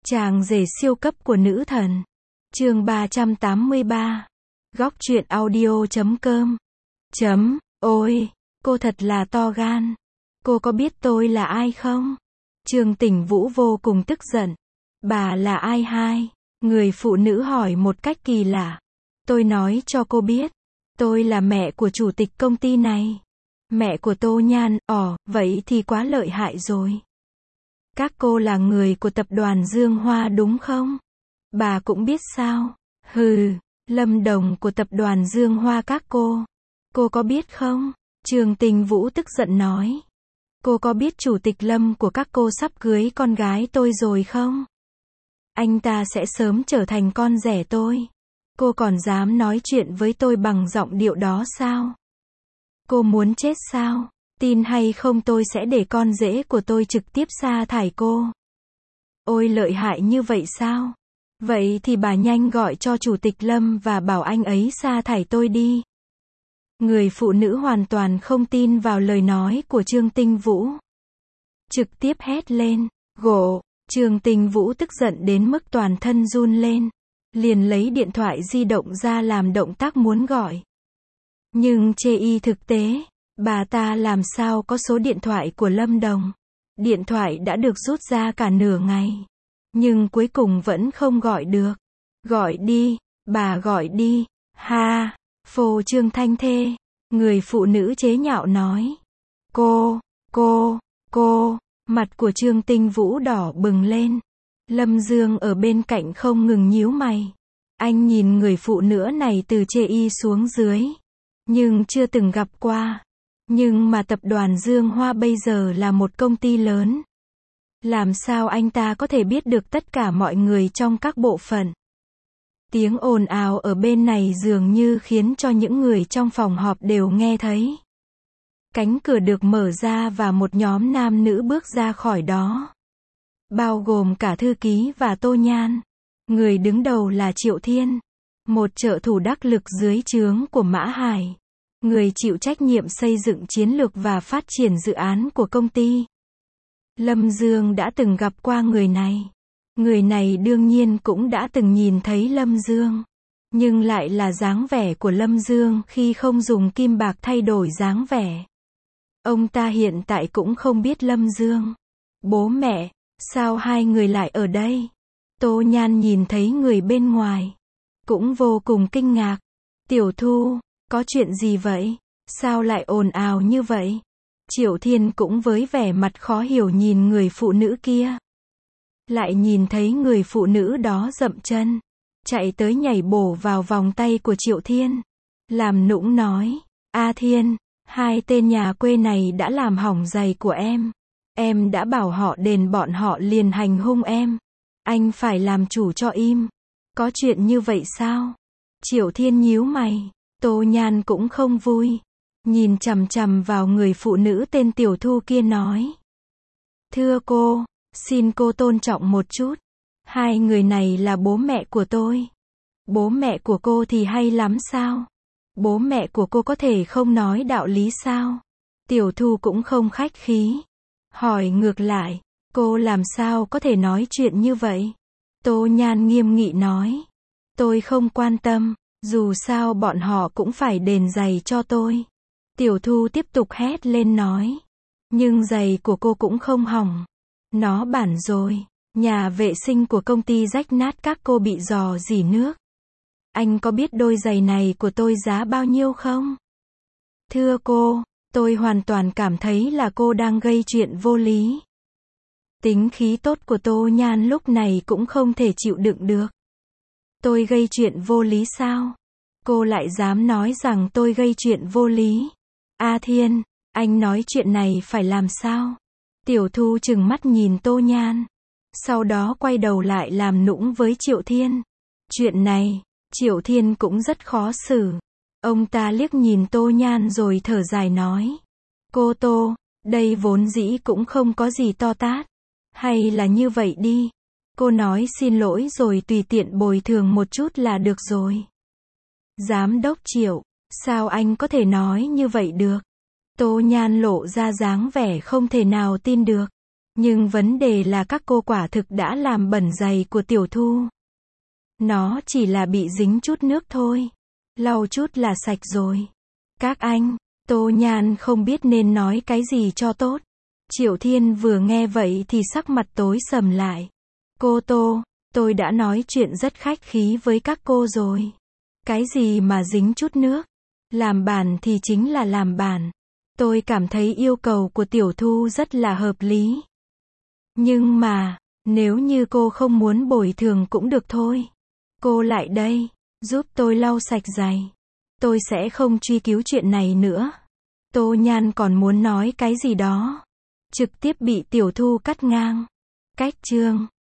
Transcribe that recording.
Chàng rể siêu cấp của nữ thần. Chương 383. Góc truyện audio.com. Ôi, cô thật là to gan. Cô có biết tôi là ai không? Trương Tình Vũ vô cùng tức giận. Bà là ai hai? Người phụ nữ hỏi một cách kỳ lạ. Tôi nói cho cô biết. Tôi là mẹ của chủ tịch công ty này. Mẹ của Tô Nhan, vậy thì quá lợi hại rồi. Các cô là người của tập đoàn Dương Hoa đúng không? Bà cũng biết sao? Hừ, Lâm Đồng của tập đoàn Dương Hoa các cô. Cô có biết không? Trương Tình Vũ tức giận nói. Cô có biết chủ tịch Lâm của các cô sắp cưới con gái tôi rồi không? Anh ta sẽ sớm trở thành con rể tôi. Cô còn dám nói chuyện với tôi bằng giọng điệu đó sao? Cô muốn chết sao? Tin hay không tôi sẽ để con rể của tôi trực tiếp sa thải cô. Ôi lợi hại như vậy sao? Vậy thì bà nhanh gọi cho chủ tịch Lâm và bảo anh ấy sa thải tôi đi. Người phụ nữ hoàn toàn không tin vào lời nói của Trương Tình Vũ. Trực tiếp hét lên, gộ, Trương Tình Vũ tức giận đến mức toàn thân run lên. Liền lấy điện thoại di động ra làm động tác muốn gọi. Nhưng chê y thực tế, bà ta làm sao có số điện thoại của Lâm Đồng. Điện thoại đã được rút ra cả nửa ngày. Nhưng cuối cùng vẫn không gọi được. Gọi đi, bà gọi đi, ha, phô trương thanh thê. Người phụ nữ chế nhạo nói. Cô, mặt của Trương Tình Vũ đỏ bừng lên. Lâm Dương ở bên cạnh không ngừng nhíu mày. Anh nhìn người phụ nữ này từ chê y xuống dưới. Nhưng chưa từng gặp qua. Nhưng mà tập đoàn Dương Hoa bây giờ là một công ty lớn. Làm sao anh ta có thể biết được tất cả mọi người trong các bộ phận? Tiếng ồn ào ở bên này dường như khiến cho những người trong phòng họp đều nghe thấy. Cánh cửa được mở ra và một nhóm nam nữ bước ra khỏi đó. Bao gồm cả thư ký và Tô Nhan. Người đứng đầu là Triệu Thiên. Một trợ thủ đắc lực dưới trướng của Mã Hải. Người chịu trách nhiệm xây dựng chiến lược và phát triển dự án của công ty. Lâm Dương đã từng gặp qua người này. Người này đương nhiên cũng đã từng nhìn thấy Lâm Dương. Nhưng lại là dáng vẻ của Lâm Dương khi không dùng kim bạc thay đổi dáng vẻ. Ông ta hiện tại cũng không biết Lâm Dương. Bố mẹ, sao hai người lại ở đây? Tô Nhan nhìn thấy người bên ngoài. Cũng vô cùng kinh ngạc. Tiểu Thu, có chuyện gì vậy? Sao lại ồn ào như vậy? Triệu Thiên cũng với vẻ mặt khó hiểu nhìn người phụ nữ kia. Lại nhìn thấy người phụ nữ đó dậm chân. Chạy tới nhảy bổ vào vòng tay của Triệu Thiên. Làm nũng nói. A Thiên, hai tên nhà quê này đã làm hỏng giày của em. Em đã bảo họ đền bọn họ liền hành hung em. Anh phải làm chủ cho im. Có chuyện như vậy sao? Triệu Thiên nhíu mày. Tô Nhan cũng không vui. Nhìn chằm chằm vào người phụ nữ tên Tiểu Thu kia nói. Thưa cô, xin cô tôn trọng một chút. Hai người này là bố mẹ của tôi. Bố mẹ của cô thì hay lắm sao? Bố mẹ của cô có thể không nói đạo lý sao? Tiểu Thu cũng không khách khí. Hỏi ngược lại, cô làm sao có thể nói chuyện như vậy? Tô Nhan nghiêm nghị nói. Tôi không quan tâm, dù sao bọn họ cũng phải đền giày cho tôi. Tiểu Thu tiếp tục hét lên nói. Nhưng giày của cô cũng không hỏng. Nó bản rồi. Nhà vệ sinh của công ty rách nát các cô bị rò rỉ nước. Anh có biết đôi giày này của tôi giá bao nhiêu không? Thưa cô, tôi hoàn toàn cảm thấy là cô đang gây chuyện vô lý. Tính khí tốt của Tô Nhan lúc này cũng không thể chịu đựng được. Tôi gây chuyện vô lý sao? Cô lại dám nói rằng tôi gây chuyện vô lý. A Thiên, anh nói chuyện này phải làm sao? Tiểu Thu trừng mắt nhìn Tô Nhan. Sau đó quay đầu lại làm nũng với Triệu Thiên. Chuyện này, Triệu Thiên cũng rất khó xử. Ông ta liếc nhìn Tô Nhan rồi thở dài nói. Cô Tô, đây vốn dĩ cũng không có gì to tát. Hay là như vậy đi. Cô nói xin lỗi rồi tùy tiện bồi thường một chút là được rồi. Giám đốc Triệu, sao anh có thể nói như vậy được? Tô Nhan lộ ra dáng vẻ không thể nào tin được. Nhưng vấn đề là các cô quả thực đã làm bẩn giày của Tiểu Thu. Nó chỉ là bị dính chút nước thôi. Lau chút là sạch rồi. Các anh, Tô Nhan không biết nên nói cái gì cho tốt. Triệu Thiên vừa nghe vậy thì sắc mặt tối sầm lại. Cô Tô, tôi đã nói chuyện rất khách khí với các cô rồi. Cái gì mà dính chút nước? Làm bản thì chính là làm bản. Tôi cảm thấy yêu cầu của Tiểu Thu rất là hợp lý. Nhưng mà, nếu như cô không muốn bồi thường cũng được thôi. Cô lại đây, giúp tôi lau sạch giày. Tôi sẽ không truy cứu chuyện này nữa. Tô Nhan còn muốn nói cái gì đó. Trực tiếp bị Tiểu Thu cắt ngang. Cách chương